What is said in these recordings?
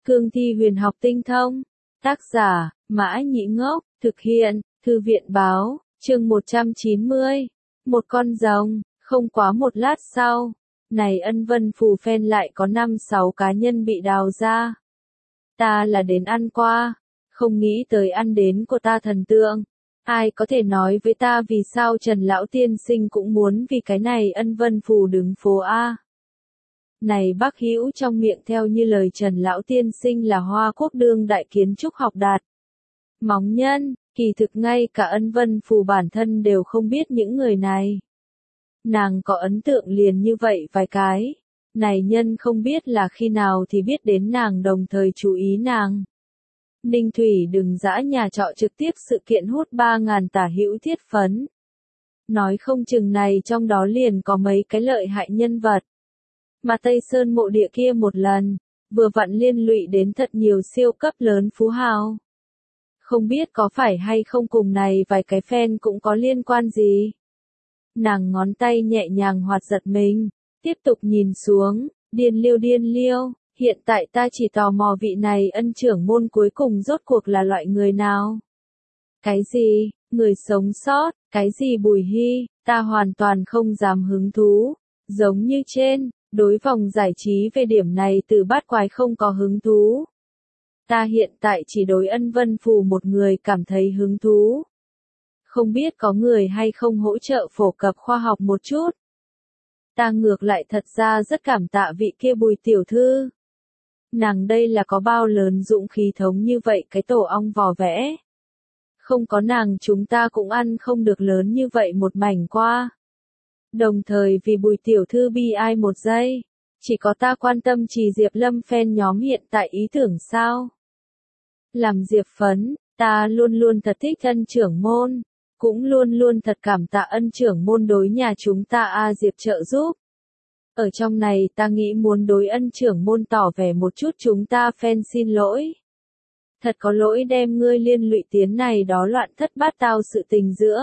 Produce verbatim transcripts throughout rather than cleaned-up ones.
Cương thi huyền học tinh thông. Tác giả, Mã Nhĩ Ngốc, thực hiện, Thư viện Báo, chương một trăm chín mươi. Một con rồng, không quá một lát sau, này ân vân phù phen lại có năm sáu cá nhân bị đào ra. Ta là đến ăn qua, không nghĩ tới ăn đến của ta thần tượng. Ai có thể nói với ta vì sao Trần Lão Tiên Sinh cũng muốn vì cái này ân vân phù đứng phố A. Này bác Hữu trong miệng theo như lời Trần Lão Tiên Sinh là Hoa Quốc đương đại kiến trúc học đạt. Móng nhân, kỳ thực ngay cả ân vân phù bản thân đều không biết những người này. Nàng có ấn tượng liền như vậy vài cái. Này nhân không biết là khi nào thì biết đến nàng đồng thời chú ý nàng. Ninh Thủy đừng dã nhà trọ trực tiếp sự kiện hút ba ngàn tả hữu thiết phấn. Nói không chừng này trong đó liền có mấy cái lợi hại nhân vật. Mà Tây Sơn mộ địa kia một lần, vừa vặn liên lụy đến thật nhiều siêu cấp lớn phú hào. Không biết có phải hay không cùng này vài cái fan cũng có liên quan gì. Nàng ngón tay nhẹ nhàng hoạt giật mình, tiếp tục nhìn xuống, điên liêu điên liêu, hiện tại ta chỉ tò mò vị này ân trưởng môn cuối cùng rốt cuộc là loại người nào. Cái gì, người sống sót, cái gì Bùi Hy, ta hoàn toàn không dám hứng thú, giống như trên. Đối vòng giải trí về điểm này từ bát quái không có hứng thú. Ta hiện tại chỉ đối ân vân phù một người cảm thấy hứng thú. Không biết có người hay không hỗ trợ phổ cập khoa học một chút. Ta ngược lại thật ra rất cảm tạ vị kia Bùi tiểu thư. Nàng đây là có bao lớn dũng khí thống như vậy cái tổ ong vò vẽ. Không có nàng chúng ta cũng ăn không được lớn như vậy một mảnh qua. Đồng thời vì Bùi tiểu thư bi ai một giây, chỉ có ta quan tâm Trì Diệp Lâm fan nhóm hiện tại ý tưởng sao. Làm Diệp Phấn, ta luôn luôn thật thích ân trưởng môn, cũng luôn luôn thật cảm tạ ân trưởng môn đối nhà chúng ta A Diệp trợ giúp. Ở trong này ta nghĩ muốn đối ân trưởng môn tỏ vẻ một chút chúng ta fan xin lỗi. Thật có lỗi đem ngươi liên lụy tiến này đó loạn thất bát tao sự tình giữa.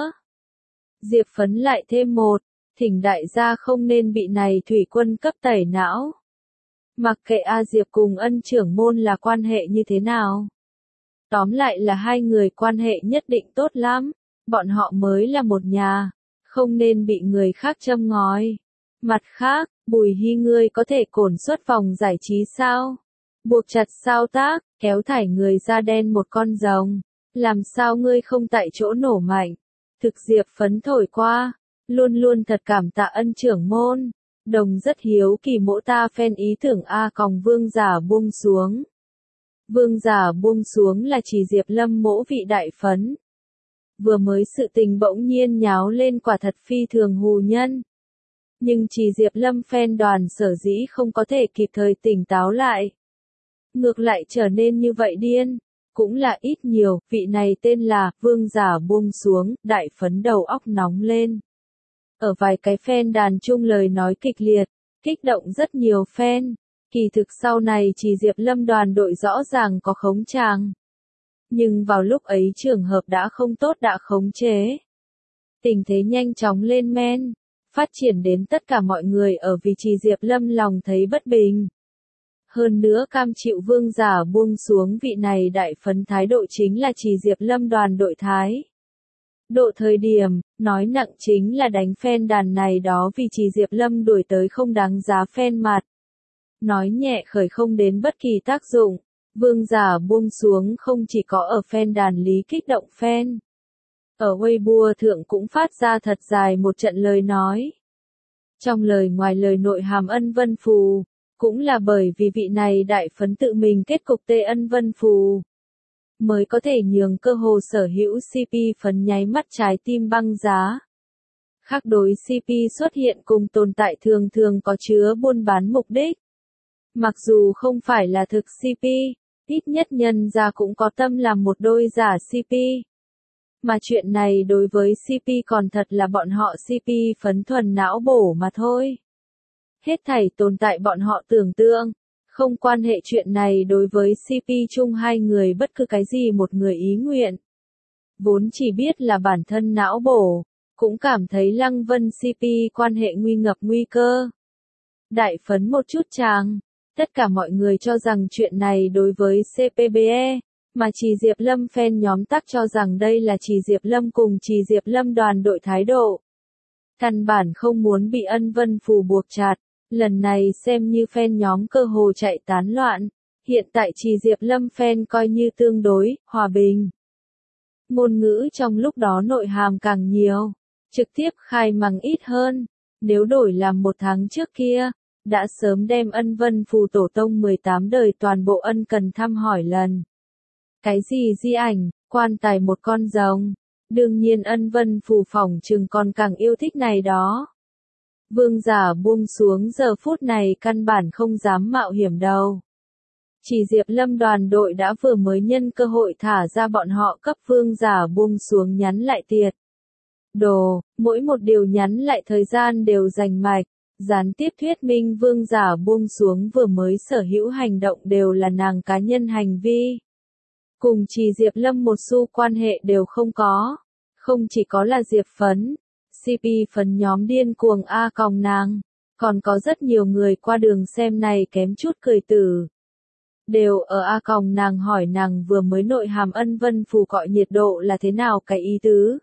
Diệp Phấn lại thêm một. Thỉnh đại gia không nên bị này thủy quân cấp tẩy não. Mặc kệ A Diệp cùng ân trưởng môn là quan hệ như thế nào. Tóm lại là hai người quan hệ nhất định tốt lắm. Bọn họ mới là một nhà. Không nên bị người khác châm ngòi. Mặt khác, Bùi Hy ngươi có thể cổn xuất vòng giải trí sao? Buộc chặt sao tác, kéo thải người da đen một con rồng. Làm sao ngươi không tại chỗ nổ mạnh? Thực Diệp Phấn thổi qua. Luôn luôn thật cảm tạ ân trưởng môn, đồng rất hiếu kỳ mỗ ta fan ý tưởng A còng vương giả buông xuống. Vương giả buông xuống là chỉ Diệp Lâm mỗ vị đại phấn. Vừa mới sự tình bỗng nhiên nháo lên quả thật phi thường hù nhân. Nhưng chỉ Diệp Lâm fan đoàn sở dĩ không có thể kịp thời tỉnh táo lại. Ngược lại trở nên như vậy điên, cũng là ít nhiều, vị này tên là vương giả buông xuống, đại phấn đầu óc nóng lên. Ở vài cái fan đàn chung lời nói kịch liệt, kích động rất nhiều fan. Kỳ thực sau này chỉ Diệp Lâm đoàn đội rõ ràng có khống tràng. Nhưng vào lúc ấy trường hợp đã không tốt đã khống chế. Tình thế nhanh chóng lên men, phát triển đến tất cả mọi người ở vì chỉ Diệp Lâm lòng thấy bất bình. Hơn nữa cam chịu vương giả buông xuống vị này đại phấn thái độ chính là chỉ Diệp Lâm đoàn đội thái. Độ thời điểm, nói nặng chính là đánh fan đàn này đó vì chỉ Diệp Lâm đuổi tới không đáng giá fan mặt. Nói nhẹ khởi không đến bất kỳ tác dụng, vương giả buông xuống không chỉ có ở fan đàn lý kích động fan. Ở Weibo thượng cũng phát ra thật dài một trận lời nói. Trong lời ngoài lời nội hàm ân vân phù, cũng là bởi vì vị này đại phấn tự mình kết cục tê ân vân phù. Mới có thể nhường cơ hồ sở hữu xê pê phấn nháy mắt trái tim băng giá. Khác đối xê pê xuất hiện cùng tồn tại thường thường có chứa buôn bán mục đích. Mặc dù không phải là thực xê pê, ít nhất nhân ra cũng có tâm làm một đôi giả xê pê. Mà chuyện này đối với xê pê còn thật là bọn họ xê pê phấn thuần não bổ mà thôi. Hết thảy tồn tại bọn họ tưởng tượng. Không quan hệ chuyện này đối với xê pê chung hai người bất cứ cái gì một người ý nguyện. Vốn chỉ biết là bản thân não bổ, cũng cảm thấy Lăng Vân xê pê quan hệ nguy ngập nguy cơ. Đại phấn một chút chàng, Tất cả mọi người cho rằng chuyện này đối với xê pê bê e, mà Trì Diệp Lâm fan nhóm tắc cho rằng đây là Trì Diệp Lâm cùng Trì Diệp Lâm đoàn đội thái độ. Căn bản không muốn bị Ân Vân Phù buộc chặt, lần này xem như fan nhóm cơ hồ chạy tán loạn, hiện tại Trì Diệp Lâm fan coi như tương đối, hòa bình. Ngôn ngữ trong lúc đó nội hàm càng nhiều, trực tiếp khai mắng ít hơn, nếu đổi làm một tháng trước kia, đã sớm đem Ân Vân Phù tổ tông mười tám đời toàn bộ ân cần thăm hỏi lần. Cái gì di ảnh, quan tài một con rồng, đương nhiên Ân Vân Phù phỏng chừng còn càng yêu thích này đó. Vương giả buông xuống giờ phút này căn bản không dám mạo hiểm đâu. Chỉ Diệp Lâm đoàn đội đã vừa mới nhân cơ hội thả ra bọn họ cấp vương giả buông xuống nhắn lại tiệt. Đồ, mỗi một điều nhắn lại thời gian đều rành mạch, gián tiếp thuyết minh vương giả buông xuống vừa mới sở hữu hành động đều là nàng cá nhân hành vi. Cùng Trì Diệp Lâm một xu quan hệ đều không có, không chỉ có là Diệp Phấn, xê pê Phấn nhóm điên cuồng A còng nàng, còn có rất nhiều người qua đường xem này kém chút cười tử. Đều ở A còng nàng hỏi nàng vừa mới nội hàm Ân Vân Phù gọi nhiệt độ là thế nào cái ý tứ.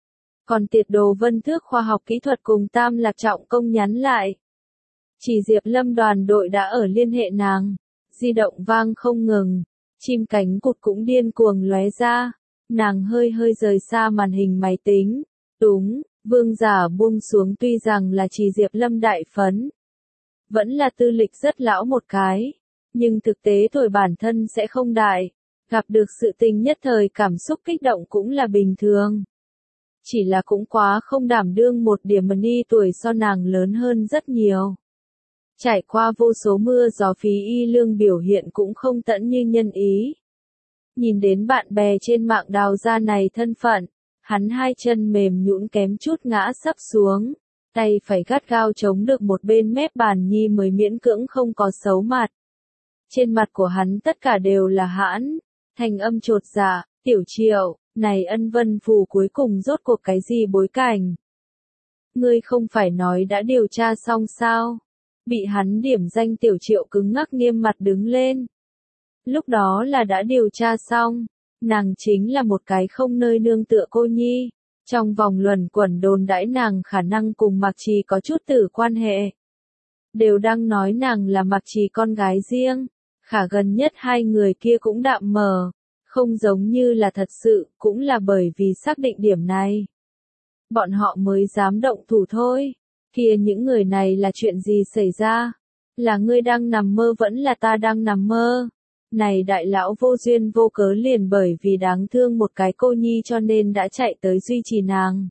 Còn tiệt đồ Vân Thước khoa học kỹ thuật cùng Tam Lạc Trọng công nhắn lại. Chỉ Diệp Lâm đoàn đội đã ở liên hệ nàng, di động vang không ngừng, chim cánh cụt cũng điên cuồng lóe ra, nàng hơi hơi rời xa màn hình máy tính, đúng, vương giả buông xuống tuy rằng là Chỉ Diệp Lâm đại phấn, vẫn là tư lịch rất lão một cái, nhưng thực tế tuổi bản thân sẽ không đại, gặp được sự tình nhất thời cảm xúc kích động cũng là bình thường. Chỉ là cũng quá không đảm đương một điểm mani tuổi so nàng lớn hơn rất nhiều. Trải qua vô số mưa gió Phí Y Lương biểu hiện cũng không tẫn như nhân ý. Nhìn đến bạn bè trên mạng đào ra này thân phận, hắn hai chân mềm nhũn kém chút ngã sấp xuống, tay phải gắt gao chống được một bên mép bàn nhi mới miễn cưỡng không có xấu mặt. Trên mặt của hắn tất cả đều là hãn, thành âm chột dạ, Tiểu Triệu, này Ân Vân Phù cuối cùng rốt cuộc cái gì bối cảnh? Ngươi không phải nói đã điều tra xong sao? Bị hắn điểm danh Tiểu Triệu cứng ngắc nghiêm mặt đứng lên. Lúc đó là đã điều tra xong, nàng chính là một cái không nơi nương tựa cô nhi, trong vòng luẩn quẩn đồn đãi nàng khả năng cùng Mạc Trì có chút tử quan hệ. Đều đang nói nàng là Mạc Trì con gái riêng, khả gần nhất hai người kia cũng đạm mờ, không giống như là thật sự, cũng là bởi vì xác định điểm này. Bọn họ mới dám động thủ thôi. Kia những người này là chuyện gì xảy ra? Là ngươi đang nằm mơ vẫn là ta đang nằm mơ? Này đại lão vô duyên vô cớ liền bởi vì đáng thương một cái cô nhi cho nên đã chạy tới duy trì nàng.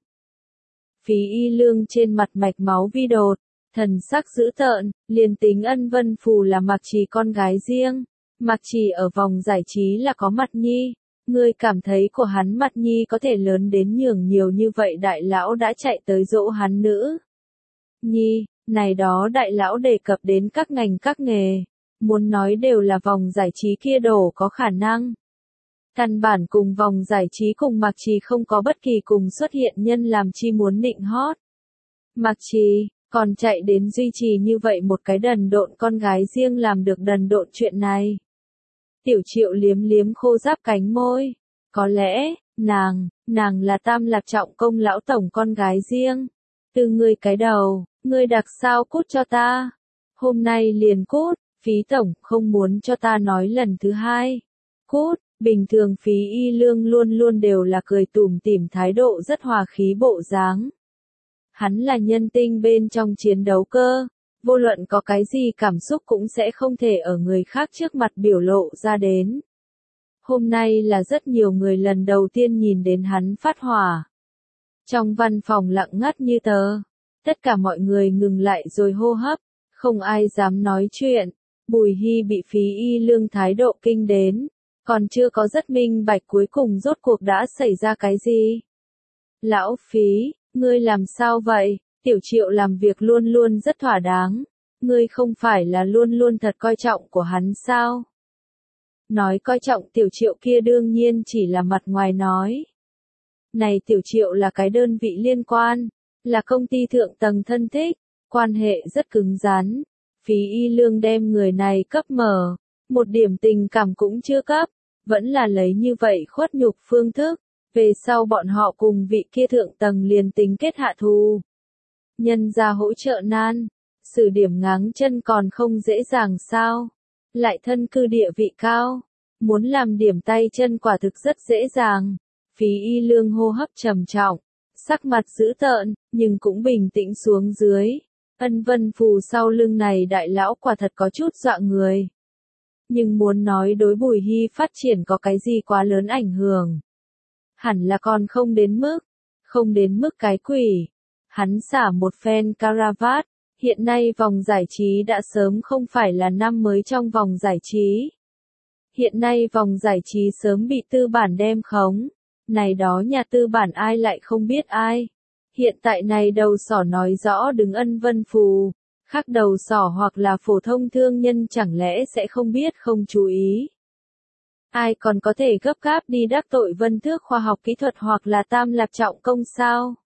Phí Y Lương trên mặt mạch máu vi đột, thần sắc dữ tợn, liền tính Ân Vân Phù là Mạc Trì con gái riêng. Mạc Trì ở vòng giải trí là có mặt nhi, ngươi cảm thấy của hắn mặt nhi có thể lớn đến nhường nhiều như vậy đại lão đã chạy tới dỗ hắn nữ. Nhi, này đó đại lão đề cập đến các ngành các nghề, muốn nói đều là vòng giải trí kia đổ có khả năng. Căn bản cùng vòng giải trí cùng Mạc Trì không có bất kỳ cùng xuất hiện nhân làm chi muốn nịnh hót. Mạc Trì, còn chạy đến duy trì như vậy một cái đần độn con gái riêng làm được đần độn chuyện này. Tiểu Triệu liếm liếm khô giáp cánh môi. Có lẽ, nàng, nàng là Tam Lạc Trọng công lão tổng con gái riêng. Từ ngươi cái đầu, ngươi đặc sao cút cho ta. Hôm nay liền cút, Phí tổng không muốn cho ta nói lần thứ hai. Cút, bình thường Phí Y Lương luôn luôn đều là cười tủm tỉm thái độ rất hòa khí bộ dáng. Hắn là nhân tinh bên trong chiến đấu cơ. Vô luận có cái gì cảm xúc cũng sẽ không thể ở người khác trước mặt biểu lộ ra đến. Hôm nay là rất nhiều người lần đầu tiên nhìn đến hắn phát hỏa. Trong văn phòng lặng ngắt như tờ, tất cả mọi người ngừng lại rồi hô hấp, không ai dám nói chuyện. Bùi Hy bị Phí Y Lương thái độ kinh đến, còn chưa có rất minh bạch cuối cùng rốt cuộc đã xảy ra cái gì. Lão Phí, ngươi làm sao vậy? Tiểu Triệu làm việc luôn luôn rất thỏa đáng, ngươi không phải là luôn luôn thật coi trọng của hắn sao? Nói coi trọng Tiểu Triệu kia đương nhiên chỉ là mặt ngoài nói. Này Tiểu Triệu là cái đơn vị liên quan, là công ty thượng tầng thân thích, quan hệ rất cứng rắn. Phí Y Lương đem người này cấp mở, một điểm tình cảm cũng chưa cấp, vẫn là lấy như vậy khuất nhục phương thức, về sau bọn họ cùng vị kia thượng tầng liền tính kết hạ thù. Nhân ra hỗ trợ nan, xử điểm ngáng chân còn không dễ dàng sao, lại thân cư địa vị cao, muốn làm điểm tay chân quả thực rất dễ dàng. Phí Y Lương hô hấp trầm trọng, sắc mặt dữ tợn, nhưng cũng bình tĩnh xuống dưới. Ân Vân Phù sau lưng này đại lão quả thật có chút dọa người. Nhưng muốn nói đối Bùi Hy phát triển có cái gì quá lớn ảnh hưởng. Hẳn là còn không đến mức, không đến mức cái quỷ. Hắn xả một phen caravat, hiện nay vòng giải trí đã sớm không phải là năm mới trong vòng giải trí. Hiện nay vòng giải trí sớm bị tư bản đem khống. Này đó nhà tư bản ai lại không biết ai. Hiện tại này đầu sỏ nói rõ đứng Ân Vân Phù, khác đầu sỏ hoặc là phổ thông thương nhân chẳng lẽ sẽ không biết không chú ý. Ai còn có thể gấp gáp đi đắc tội Vân Thước khoa học kỹ thuật hoặc là Tam Lạp Trọng Công sao?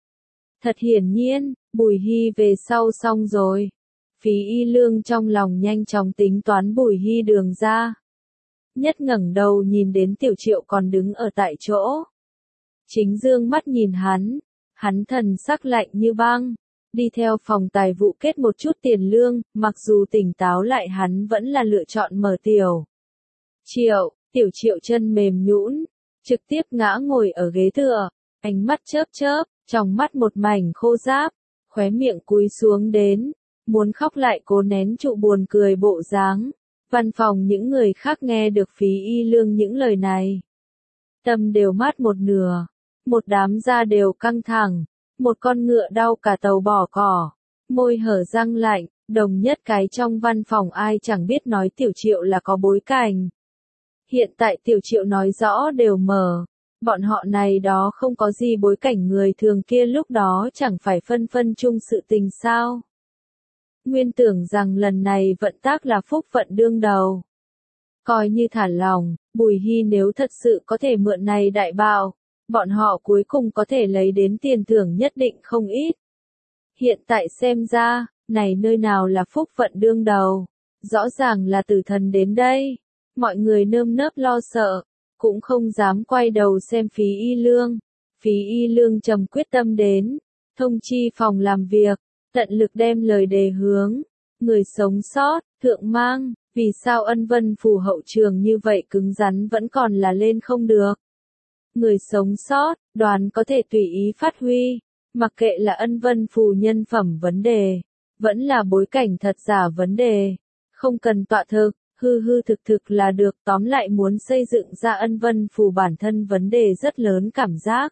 Thật hiển nhiên, Bùi Hy về sau xong rồi. Phí Y Lương trong lòng nhanh chóng tính toán Bùi Hy đường ra. Nhất ngẩng đầu nhìn đến Tiểu Triệu còn đứng ở tại chỗ. Chính dương mắt nhìn hắn, hắn thần sắc lạnh như băng, đi theo phòng tài vụ kết một chút tiền lương, mặc dù tỉnh táo lại hắn vẫn là lựa chọn mở Tiểu Triệu. Tiểu Triệu chân mềm nhũn, trực tiếp ngã ngồi ở ghế tựa, ánh mắt chớp chớp, trong mắt một mảnh khô ráp, khóe miệng cúi xuống đến, muốn khóc lại cố nén trụ buồn cười bộ dáng. Văn phòng những người khác nghe được Phí Y Lương những lời này, tâm đều mát một nửa, một đám da đều căng thẳng, một con ngựa đau cả tàu bỏ cỏ, môi hở răng lạnh, đồng nhất cái trong văn phòng ai chẳng biết nói Tiểu Triệu là có bối cảnh. Hiện tại Tiểu Triệu nói rõ đều mở, bọn họ này đó không có gì bối cảnh người thường kia lúc đó chẳng phải phân phân chung sự tình sao. Nguyên tưởng rằng lần này vận tác là phúc vận đương đầu. Coi như thả lòng, Bùi Hy nếu thật sự có thể mượn này đại bạo, bọn họ cuối cùng có thể lấy đến tiền thưởng nhất định không ít. Hiện tại xem ra, này nơi nào là phúc vận đương đầu, rõ ràng là tử thần đến đây. Mọi người nơm nớp lo sợ, cũng không dám quay đầu xem Phí Y Lương. Phí Y Lương trầm quyết tâm đến, thông chi phòng làm việc, tận lực đem lời đề hướng, người sống sót, thượng mang, vì sao Ân Vân Phù hậu trường như vậy cứng rắn vẫn còn là lên không được. Người sống sót, đoàn có thể tùy ý phát huy, mặc kệ là Ân Vân Phù nhân phẩm vấn đề, vẫn là bối cảnh thật giả vấn đề, không cần tọa thực, hư hư thực thực là được, tóm lại muốn xây dựng ra Ân Vân Phù bản thân vấn đề rất lớn cảm giác.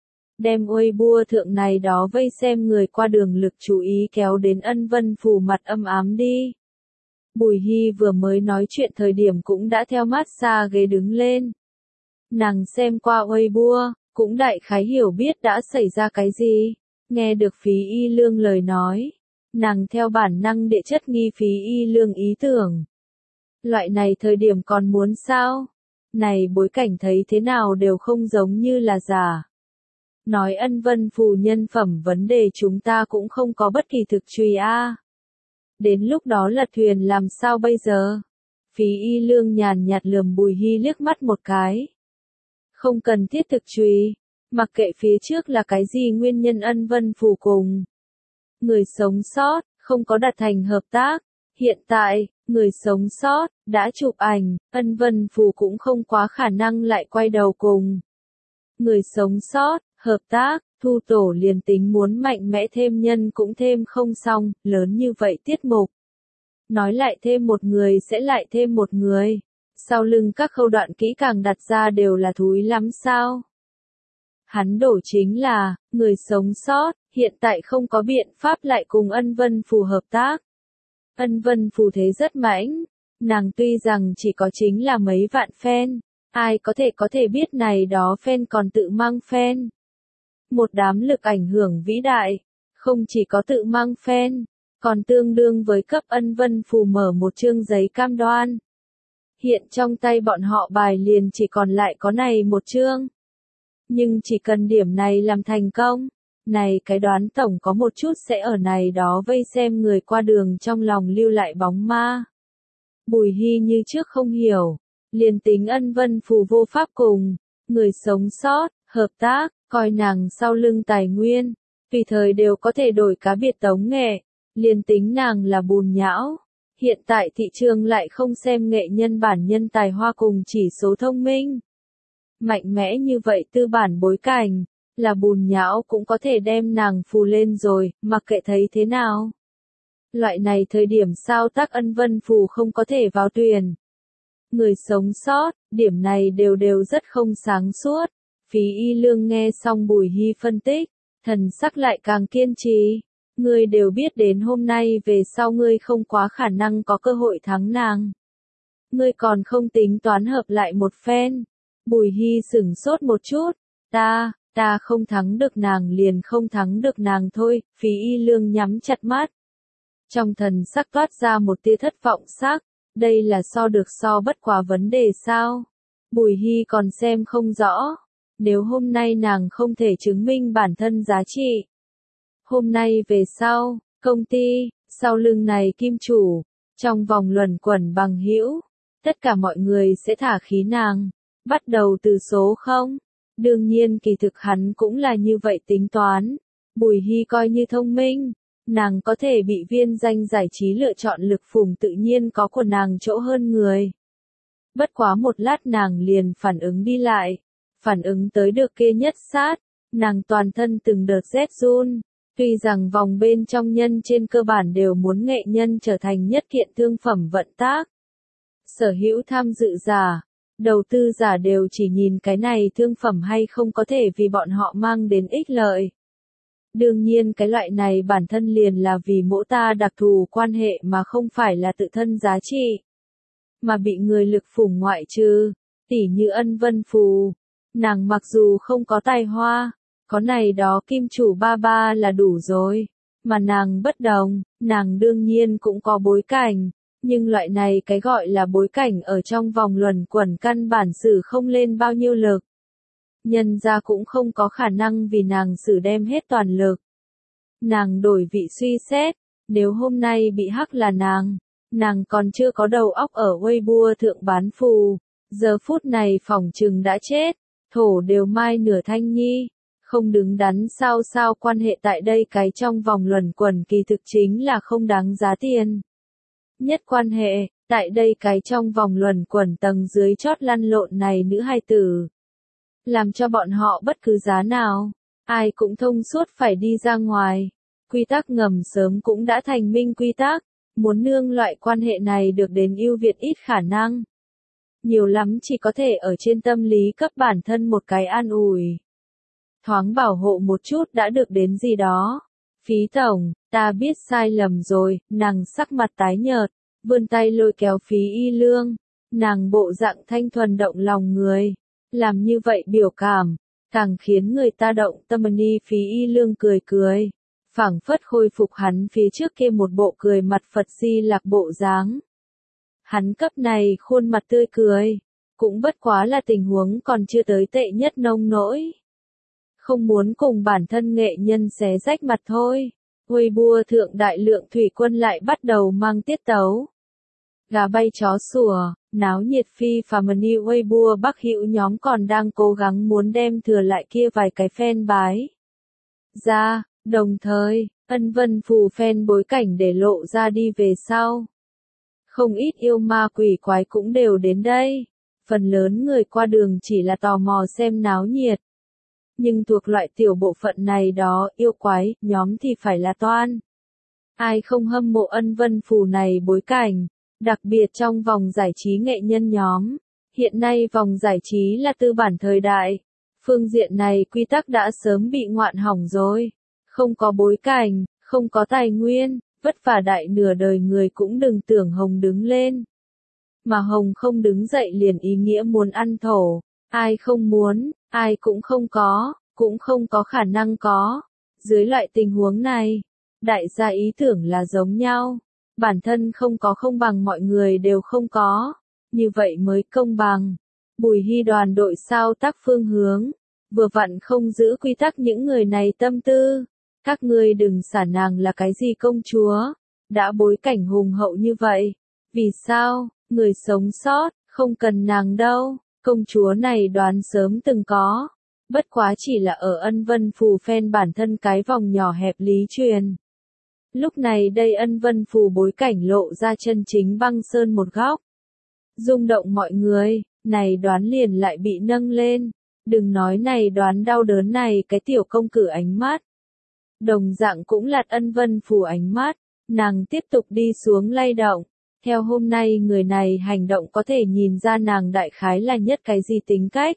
Đem Weibo thượng này đó vây xem người qua đường lực chú ý kéo đến Ân Vân Phù mặt âm ám đi. Bùi Hy vừa mới nói chuyện thời điểm cũng đã theo mát xa ghế đứng lên. Nàng xem qua Weibo, cũng đại khái hiểu biết đã xảy ra cái gì. Nghe được Phí Y Lương lời nói, nàng theo bản năng địa chất nghi Phí Y Lương ý tưởng. Loại này thời điểm còn muốn sao? Này bối cảnh thấy thế nào đều không giống như là giả. Nói Ân Vân Phù nhân phẩm vấn đề chúng ta cũng không có bất kỳ thực truy a. Đến lúc đó lật thuyền làm sao bây giờ? Phí Y Lương nhàn nhạt lườm Bùi Hy liếc mắt một cái. Không cần thiết thực truy, mặc kệ phía trước là cái gì nguyên nhân Ân Vân Phù cùng người sống sót, không có đạt thành hợp tác. Hiện tại, người sống sót, đã chụp ảnh, Ân Vân Phù cũng không quá khả năng lại quay đầu cùng người sống sót, hợp tác, thu tổ liền tính muốn mạnh mẽ thêm nhân cũng thêm không xong, lớn như vậy tiết mục. Nói lại thêm một người sẽ lại thêm một người. Sau lưng các khâu đoạn kỹ càng đặt ra đều là thúi lắm sao? Hắn đổ chính là, người sống sót, hiện tại không có biện pháp lại cùng Ân Vân Phù hợp tác. Ân Vân Phù thế rất mãnh, nàng tuy rằng chỉ có chính là mấy vạn fan, ai có thể có thể biết này đó fan còn tự mang fan. Một đám lực ảnh hưởng vĩ đại, không chỉ có tự mang fan, còn tương đương với cấp Ân Vân Phù mở một chương giấy cam đoan. Hiện trong tay bọn họ bài liền chỉ còn lại có này một chương. Nhưng chỉ cần điểm này làm thành công, Này cái đoán tổng có một chút sẽ ở này đó vây xem người qua đường trong lòng lưu lại bóng ma. Bùi Hy như trước không hiểu, liền tính ân vân phù vô pháp cùng, người sống sót, hợp tác, coi nàng sau lưng tài nguyên, tùy thời đều có thể đổi cá biệt tống nghệ, liền tính nàng là bùn nhão. Hiện tại thị trường lại không xem nghệ nhân bản nhân tài hoa cùng chỉ số thông minh. Mạnh mẽ như vậy tư bản bối cảnh, là bùn nhão cũng có thể đem nàng phù lên rồi, mặc kệ thấy thế nào. Loại này thời điểm sao tác ân vân phù không có thể vào tuyển. Người sống sót, điểm này đều đều rất không sáng suốt. Phí Y Lương nghe xong Bùi Hy phân tích, thần sắc lại càng kiên trì. Ngươi đều biết đến hôm nay về sau ngươi không quá khả năng có cơ hội thắng nàng. Ngươi còn không tính toán hợp lại một phen. Bùi Hy sửng sốt một chút. Ta, ta không thắng được nàng liền không thắng được nàng thôi. Phí Y Lương nhắm chặt mắt. Trong thần sắc toát ra một tia thất vọng sắc. Đây là so được so bất quá vấn đề sao? Bùi Hy còn xem không rõ. Nếu hôm nay nàng không thể chứng minh bản thân giá trị. Hôm nay về sau, công ty, sau lưng này kim chủ, trong vòng luẩn quẩn bằng hữu, tất cả mọi người sẽ thả khí nàng, bắt đầu từ số không. Đương nhiên kỳ thực hắn cũng là như vậy tính toán. Bùi Hy coi như thông minh, nàng có thể bị viên danh giải trí lựa chọn lực phùng tự nhiên có của nàng chỗ hơn người. Bất quá một lát nàng liền phản ứng đi lại, phản ứng tới được kia nhất sát, nàng toàn thân từng đợt rét run. Tuy rằng vòng bên trong nhân trên cơ bản đều muốn nghệ nhân trở thành nhất kiện thương phẩm vận tác. Sở hữu tham dự giả, đầu tư giả đều chỉ nhìn cái này thương phẩm hay không có thể vì bọn họ mang đến ích lợi. Đương nhiên cái loại này bản thân liền là vì mỗi ta đặc thù quan hệ mà không phải là tự thân giá trị. Mà bị người lực phủng ngoại trừ, tỉ như ân vân phù. Nàng mặc dù không có tài hoa, có này đó kim chủ ba ba là đủ rồi. Mà nàng bất đồng, nàng đương nhiên cũng có bối cảnh. Nhưng loại này cái gọi là bối cảnh ở trong vòng luẩn quẩn căn bản sử không lên bao nhiêu lực. Nhân ra cũng không có khả năng vì nàng sử đem hết toàn lực. Nàng đổi vị suy xét, nếu hôm nay bị hắc là nàng, nàng còn chưa có đầu óc ở Weibo thượng bán phù, giờ phút này phỏng chừng đã chết, thổ đều mai nửa thanh nhi, không đứng đắn sao sao quan hệ tại đây cái trong vòng luẩn quẩn kỳ thực chính là không đáng giá tiền. Nhất quan hệ, tại đây cái trong vòng luẩn quẩn tầng dưới chót lăn lộn này nữ hài tử. Làm cho bọn họ bất cứ giá nào, ai cũng thông suốt phải đi ra ngoài. Quy tắc ngầm sớm cũng đã thành minh quy tắc, muốn nương loại quan hệ này được đến ưu việt ít khả năng. Nhiều lắm chỉ có thể ở trên tâm lý cấp bản thân một cái an ủi. Thoáng bảo hộ một chút đã được đến gì đó. Phí tổng, ta biết sai lầm rồi, nàng sắc mặt tái nhợt, vươn tay lôi kéo Phí Y Lương. Nàng bộ dạng thanh thuần động lòng người. Làm như vậy biểu cảm, càng khiến người ta động tâm. Ni Phí Y Lương cười cười, phảng phất khôi phục hắn phía trước kia một bộ cười mặt Phật Di Lạc bộ dáng. Hắn cấp này khuôn mặt tươi cười, cũng bất quá là tình huống còn chưa tới tệ nhất nông nỗi. Không muốn cùng bản thân nghệ nhân xé rách mặt thôi. Weibo thượng đại lượng thủy quân lại bắt đầu mang tiết tấu. Gà bay chó sủa, náo nhiệt phi phàm. Ni Weibo Bắc hữu nhóm còn đang cố gắng muốn đem thừa lại kia vài cái fan bái ra, đồng thời, ân vân phù fan bối cảnh để lộ ra đi về sau. Không ít yêu ma quỷ quái cũng đều đến đây, phần lớn người qua đường chỉ là tò mò xem náo nhiệt. Nhưng thuộc loại tiểu bộ phận này đó, yêu quái, nhóm thì phải là toan. Ai không hâm mộ ân vân phù này bối cảnh, đặc biệt trong vòng giải trí nghệ nhân nhóm. Hiện nay vòng giải trí là tư bản thời đại. Phương diện này quy tắc đã sớm bị ngoạn hỏng rồi. Không có bối cảnh, không có tài nguyên, vất vả đại nửa đời người cũng đừng tưởng Hồng đứng lên. Mà Hồng không đứng dậy liền ý nghĩa muốn ăn thổ. Ai không muốn, ai cũng không có, cũng không có khả năng có. Dưới loại tình huống này, đại gia ý tưởng là giống nhau. Bản thân không có không bằng mọi người đều không có. Như vậy mới công bằng. Bùi Hy đoàn đội sao tác phương hướng. vừa vặn không giữ quy tắc những người này tâm tư. Các ngươi đừng xả nàng là cái gì công chúa, đã bối cảnh hùng hậu như vậy. Vì sao, người sống sót, không cần nàng đâu, công chúa này đoán sớm từng có. Bất quá chỉ là ở Ân Vân Phù phen bản thân cái vòng nhỏ hẹp lý truyền. Lúc này đây Ân Vân Phù bối cảnh lộ ra chân chính băng sơn một góc. Rung động mọi người, này đoán liền lại bị nâng lên. Đừng nói này đoán đau đớn này cái tiểu công cử ánh mắt. Đồng dạng cũng lạt Ân Vân Phù ánh mắt, nàng tiếp tục đi xuống lay động. Theo hôm nay người này hành động có thể nhìn ra nàng đại khái là nhất cái gì tính cách.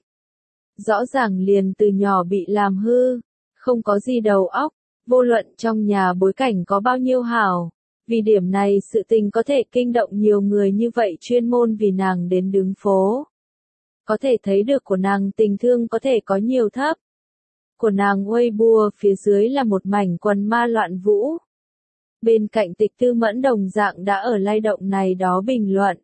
Rõ ràng liền từ nhỏ bị làm hư, không có gì đầu óc, vô luận trong nhà bối cảnh có bao nhiêu hảo. Vì điểm này sự tình có thể kinh động nhiều người như vậy chuyên môn vì nàng đến đứng phố. Có thể thấy được của nàng tình thương có thể có nhiều thấp. Của nàng Weibo phía dưới là một mảnh quần ma loạn vũ. Bên cạnh Tịch Tư Mẫn đồng dạng đã ở lay động này đó bình luận.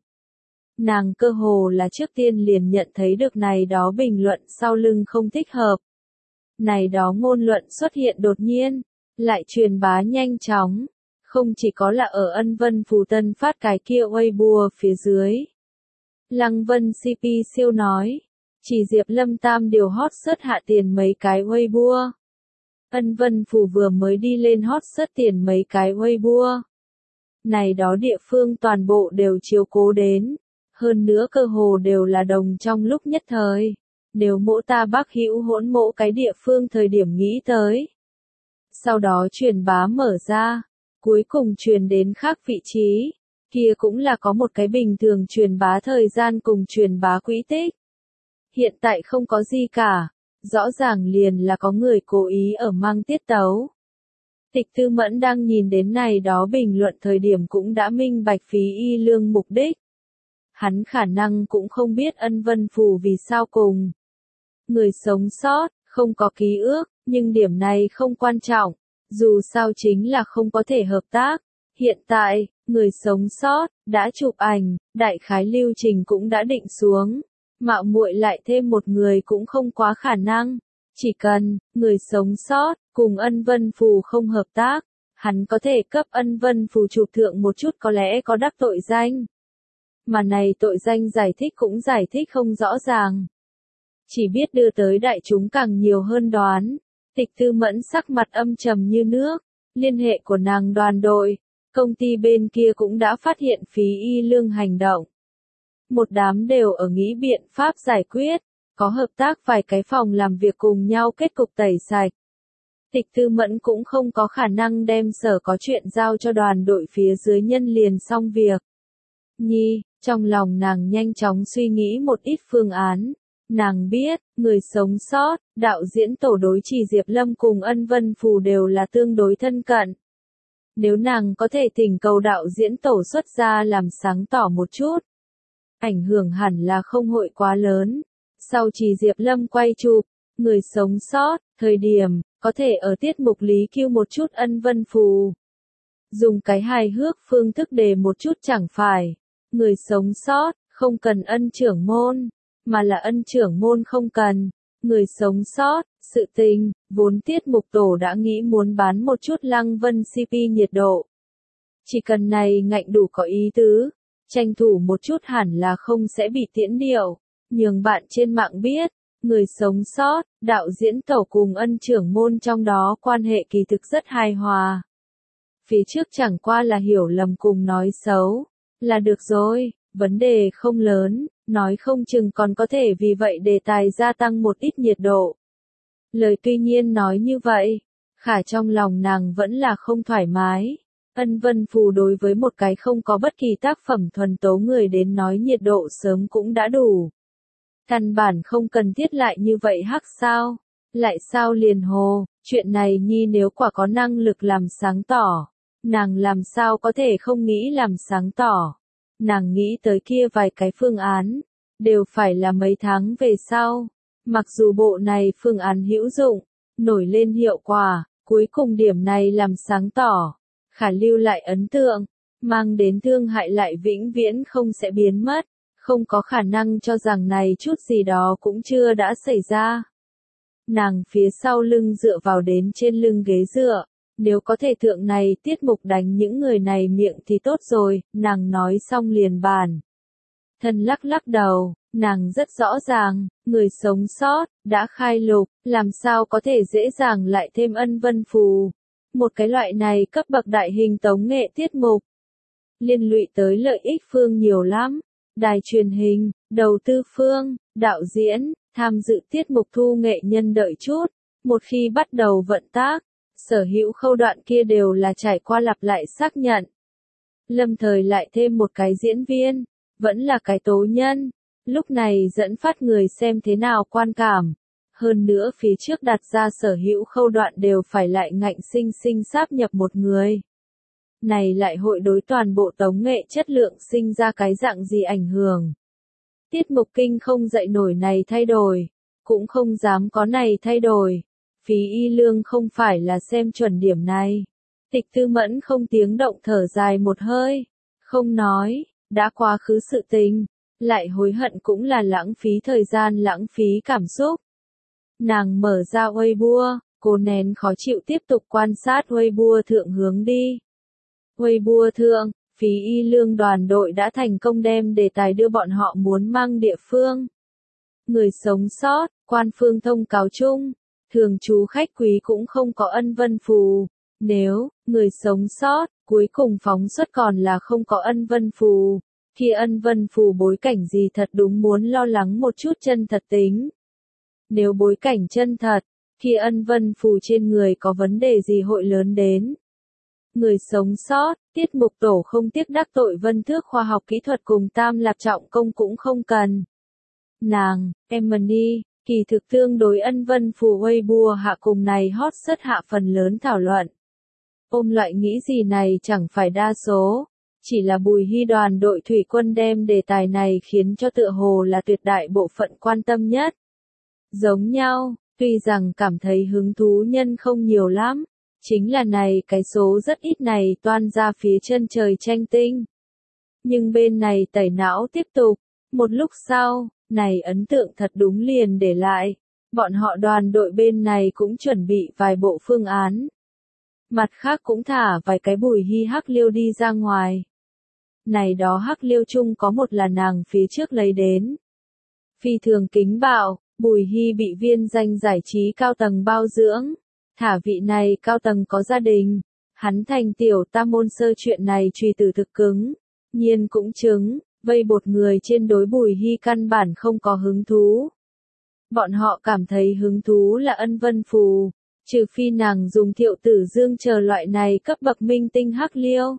Nàng cơ hồ là trước tiên liền nhận thấy được này đó bình luận sau lưng không thích hợp. Này đó ngôn luận xuất hiện đột nhiên, lại truyền bá nhanh chóng. Không chỉ có là ở Ân Vân Phù Tân phát cái kia Weibo phía dưới. Lăng Vân xê pê siêu nói, chỉ Diệp Lâm Tam điều hot search hạ tiền mấy cái Weibo. Ân Vân Phù vừa mới đi lên hot search tiền mấy cái Weibo. Này đó địa phương toàn bộ đều chiếu cố đến. Hơn nữa cơ hồ đều là đồng trong lúc nhất thời. Nếu mỗ ta Bắc Hữu hỗn mỗ cái địa phương thời điểm nghĩ tới. Sau đó truyền bá mở ra. Cuối cùng truyền đến khác vị trí. Kia cũng là có một cái bình thường truyền bá thời gian cùng truyền bá quỹ tích. Hiện tại không có gì cả. Rõ ràng liền là có người cố ý ở mang tiết tấu. Tịch Tư Mẫn đang nhìn đến này đó bình luận thời điểm cũng đã minh bạch Phí Y Lương mục đích. Hắn khả năng cũng không biết Ân Vân Phù vì sao cùng. Người sống sót, không có ký ước, nhưng điểm này không quan trọng. Dù sao chính là không có thể hợp tác. Hiện tại, người sống sót, đã chụp ảnh, đại khái lưu trình cũng đã định xuống. Mạo muội lại thêm một người cũng không quá khả năng. Chỉ cần, người sống sót, cùng Ân Vân Phù không hợp tác, hắn có thể cấp Ân Vân Phù chụp thượng một chút có lẽ có đắc tội danh. Mà này tội danh giải thích cũng giải thích không rõ ràng. Chỉ biết đưa tới đại chúng càng nhiều hơn đoán. Tịch Tư Mẫn sắc mặt âm trầm như nước. Liên hệ của nàng đoàn đội. Công ty bên kia cũng đã phát hiện Phí Y Lương hành động. Một đám đều ở nghĩ biện pháp giải quyết. Có hợp tác vài cái phòng làm việc cùng nhau kết cục tẩy sạch. Tịch Tư Mẫn cũng không có khả năng đem sở có chuyện giao cho đoàn đội phía dưới nhân liền xong việc. Nhi, trong lòng nàng nhanh chóng suy nghĩ một ít phương án. Nàng biết, người sống sót, đạo diễn tổ đối chỉ Diệp Lâm cùng Ân Vân Phù đều là tương đối thân cận. Nếu nàng có thể thỉnh cầu đạo diễn tổ xuất ra làm sáng tỏ một chút, ảnh hưởng hẳn là không hội quá lớn. Sau chỉ Diệp Lâm quay chụp, người sống sót, thời điểm, có thể ở tiết mục Lý Kiêu một chút Ân Vân Phù. Dùng cái hài hước phương thức đề một chút chẳng phải. Người sống sót, không cần Ân trưởng môn, mà là Ân trưởng môn không cần. Người sống sót, sự tình, vốn tiết mục tổ đã nghĩ muốn bán một chút Lăng Vân xê pê nhiệt độ. Chỉ cần này ngạnh đủ có ý tứ, tranh thủ một chút hẳn là không sẽ bị tiễn điệu. Nhường bạn trên mạng biết, người sống sót, đạo diễn tổ cùng Ân trưởng môn trong đó quan hệ kỳ thực rất hài hòa. Phía trước chẳng qua là hiểu lầm cùng nói xấu, là được rồi, vấn đề không lớn, nói không chừng còn có thể vì vậy đề tài gia tăng một ít nhiệt độ. Lời tuy nhiên nói như vậy, khả trong lòng nàng vẫn là không thoải mái. Ân Vân Phù đối với một cái không có bất kỳ tác phẩm thuần tố người đến nói nhiệt độ sớm cũng đã đủ. Căn bản không cần thiết lại như vậy hắc sao, lại sao liền hồ, chuyện này Nhi nếu quả có năng lực làm sáng tỏ, nàng làm sao có thể không nghĩ làm sáng tỏ. Nàng nghĩ tới kia vài cái phương án, đều phải là mấy tháng về sau. Mặc dù bộ này phương án hữu dụng, nổi lên hiệu quả, cuối cùng điểm này làm sáng tỏ, khả lưu lại ấn tượng, mang đến thương hại lại vĩnh viễn không sẽ biến mất, không có khả năng cho rằng này chút gì đó cũng chưa đã xảy ra. nàng phía sau lưng dựa vào đến trên lưng ghế dựa. Nếu có thể thượng này tiết mục đánh những người này miệng thì tốt rồi, nàng nói xong liền bàn. Thân lắc lắc đầu, nàng rất rõ ràng, người sống sót, đã khai lục, làm sao có thể dễ dàng lại thêm ân vân phù. Một cái loại này cấp bậc đại hình tống nghệ tiết mục. Liên lụy tới lợi ích phương nhiều lắm. Đài truyền hình, đầu tư phương, đạo diễn, tham dự tiết mục thu nghệ nhân đợi chút. Một khi bắt đầu vận tác, sở hữu khâu đoạn kia đều là trải qua lặp lại xác nhận. Lâm thời lại thêm một cái diễn viên, vẫn là cái tố nhân. Lúc này dẫn phát người xem thế nào quan cảm. Hơn nữa phía trước đặt ra sở hữu khâu đoạn đều phải lại ngạnh sinh sinh sáp nhập một người. Này lại hội đối toàn bộ tống nghệ chất lượng sinh ra cái dạng gì ảnh hưởng. Tiết mục kinh không dậy nổi này thay đổi, cũng không dám có này thay đổi. Phí Y Lương không phải là xem chuẩn điểm này. Tịch Tư Mẫn không tiếng động thở dài một hơi, không nói, đã quá khứ sự tình, lại hối hận cũng là lãng phí thời gian lãng phí cảm xúc. Nàng mở ra Weibo, cố nén khó chịu tiếp tục quan sát Weibo thượng hướng đi. Weibo thượng, Phí Y Lương đoàn đội đã thành công đem đề tài đưa bọn họ muốn mang địa phương. Người sống sót, quan phương thông cáo chung, thường trú khách quý cũng không có ân vân phù. Nếu, người sống sót, cuối cùng phóng xuất còn là không có ân vân phù, thì ân vân phù bối cảnh gì thật đúng muốn lo lắng một chút chân thật tính. Nếu bối cảnh chân thật, thì ân vân phù trên người có vấn đề gì hội lớn đến. Người sống sót, tiết mục tổ không tiếc đắc tội Vân Thước khoa học kỹ thuật cùng Tam Lạp Trọng Công cũng không cần. Nàng, Emily, kỳ thực tương đối ân vân phù Weibo hạ cùng này hot search hạ phần lớn thảo luận. Ôm loại nghĩ gì này chẳng phải đa số, chỉ là Bùi Hy đoàn đội thủy quân đem đề tài này khiến cho tựa hồ là tuyệt đại bộ phận quan tâm nhất. Giống nhau, tuy rằng cảm thấy hứng thú nhân không nhiều lắm, chính là này cái số rất ít này toan ra phía chân trời tranh tinh. Nhưng bên này tẩy não tiếp tục, một lúc sau, này ấn tượng thật đúng liền để lại, bọn họ đoàn đội bên này cũng chuẩn bị vài bộ phương án. Mặt khác cũng thả vài cái Bùi Hy hắc liêu đi ra ngoài. Này đó hắc liêu chung có một là nàng phía trước lấy đến. Phi thường kính bạo, Bùi Hy bị viên danh giải trí cao tầng bao dưỡng. Thả vị này cao tầng có gia đình. Hắn thành tiểu tam môn sơ chuyện này truy từ thực cứng. Nhiên cũng chứng, vây bột người trên đối Bùi Hy căn bản không có hứng thú. Bọn họ cảm thấy hứng thú là ân vân phù. Trừ phi nàng dùng Thiệu Tử Dương chờ loại này cấp bậc minh tinh hắc liêu.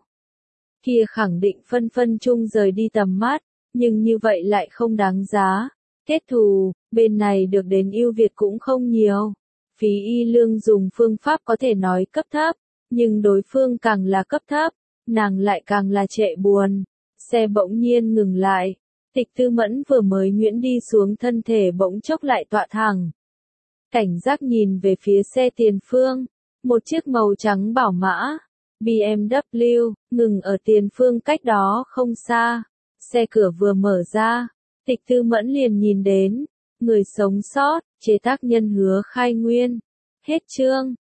Kia khẳng định phân phân chung rời đi tầm mắt, nhưng như vậy lại không đáng giá. Kết thù, bên này được đến ưu việt cũng không nhiều. Phí Y Lương dùng phương pháp có thể nói cấp thấp, nhưng đối phương càng là cấp thấp, nàng lại càng là trệ buồn. Xe bỗng nhiên ngừng lại, Tịch Tư Mẫn vừa mới nhuyễn đi xuống thân thể bỗng chốc lại tọa thẳng. Cảnh giác nhìn về phía xe tiền phương, một chiếc màu trắng bảo mã, bê em vê ngừng ở tiền phương cách đó không xa. Xe cửa vừa mở ra, Tịch Tư Mẫn liền nhìn đến, người sống sót, chế tác nhân Hứa Khai Nguyên. Hết chương.